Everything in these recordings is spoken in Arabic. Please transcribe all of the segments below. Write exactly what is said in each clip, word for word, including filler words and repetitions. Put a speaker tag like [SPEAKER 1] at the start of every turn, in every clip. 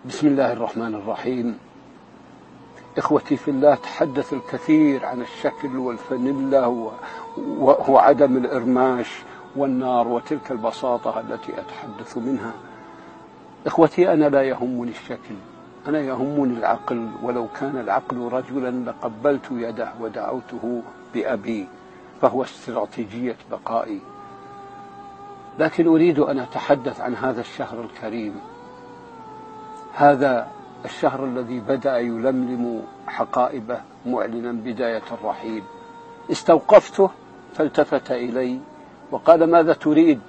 [SPEAKER 1] بسم الله الرحمن الرحيم. إخوتي في الله، تحدث الكثير عن الشكل والفانيلا وعدم الإرماش والنار وتلك البساطة التي أتحدث منها. إخوتي، أنا لا يهمني الشكل، أنا يهمني العقل، ولو كان العقل رجلا لقبلت يده ودعوته بأبي، فهو استراتيجية بقائي. لكن أريد أن أتحدث عن هذا الشهر الكريم، هذا الشهر الذي بدأ يلملم حقائبه معلنا بداية الرحيل. استوقفته فالتفت إلي وقال: ماذا تريد؟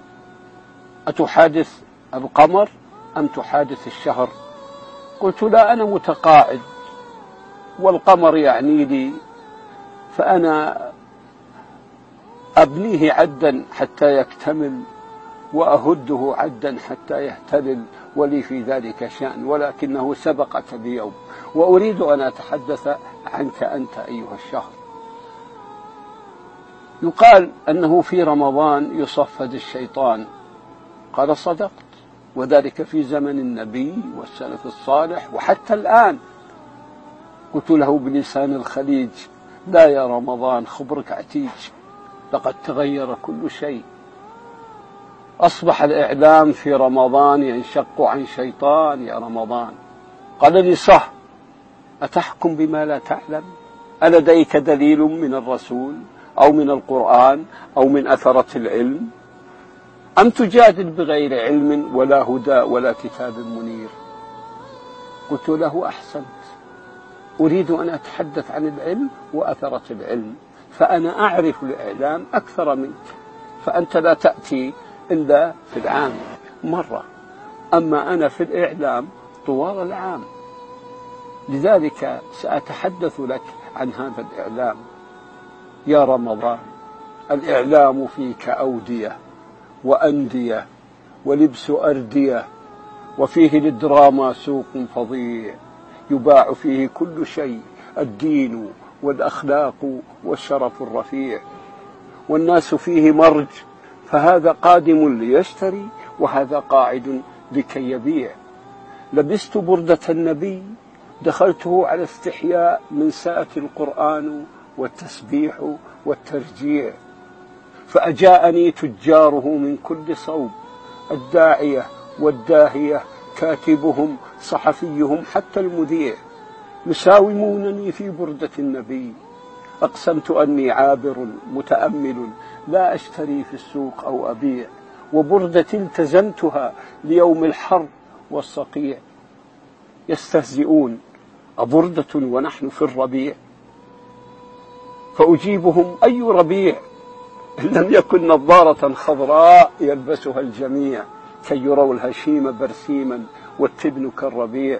[SPEAKER 1] أتحادث القمر أم تحادث الشهر؟ قلت: لا، أنا متقاعد والقمر يعني لي، فأنا أبنيه عدا حتى يكتمل وأهده عدا حتى يهتلل، ولي في ذلك شأن، ولكنه سبقك بيوم، وأريد أن أتحدث عنك أنت أيها الشهر. يقال أنه في رمضان يصفد الشيطان. قال: صدقت، وذلك في زمن النبي والسلف الصالح وحتى الآن. قلت له بلسان الخليج: لا يا رمضان، خبرك عتيج، لقد تغير كل شيء. أصبح الإعلام في رمضان ينشق عن شيطان يا رمضان. قال لي: صح، أتحكم بما لا تعلم؟ ألديك دليل من الرسول أو من القرآن أو من أثرة العلم، أم تجادل بغير علم ولا هدى ولا كتاب منير؟ قلت له: أحسنت، أريد أن أتحدث عن العلم وأثرة العلم، فأنا أعرف الإعلام أكثر منك، فأنت لا تأتي إلا في العام مرة، أما أنا في الإعلام طوال العام. لذلك سأتحدث لك عن هذا الإعلام. يا رمضان، الإعلام فيك أودية وأندية ولبس أردية، وفيه للدراما سوق فظيع، يباع فيه كل شيء، الدين والأخلاق والشرف الرفيع، والناس فيه مرج، فهذا قادم ليشتري وهذا قاعد لكي يبيع. لبست بردة النبي، دخلته على استحياء من ساءة القرآن والتسبيح والترجيع، فأجاءني تجاره من كل صوب، الداعية والداهية، كاتبهم صحفيهم حتى المذيع، يساومونني في بردة النبي. أقسمت أني عابر متأمل، لا أشتري في السوق أو أبيع، وبردتي التزمتها ليوم الحر والصقيع. يستهزئون: أبردة ونحن في الربيع؟ فأجيبهم: أي ربيع إن لم يكن نظارة خضراء يلبسها الجميع كي يروا الهشيم برسيما والتبن كالربيع.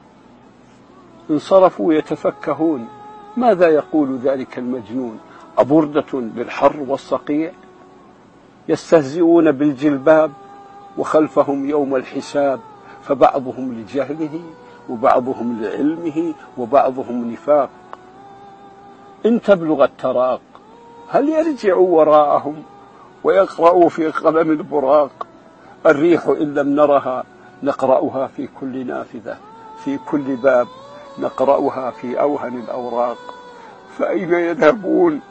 [SPEAKER 1] انصرفوا يتفكهون: ماذا يقول ذلك المجنون؟ أبردة للحر والصقيع؟ يستهزئون بالجلباب وخلفهم يوم الحساب، فبعضهم لجهله وبعضهم لعلمه وبعضهم نفاق. إن تبلغ التراق هل يرجعوا وراءهم ويقرأوا في قلم البراق؟ الريح إن لم نرها نقرأها في كل نافذة، في كل باب نقرأها في أوهن الأوراق. فأين يذهبون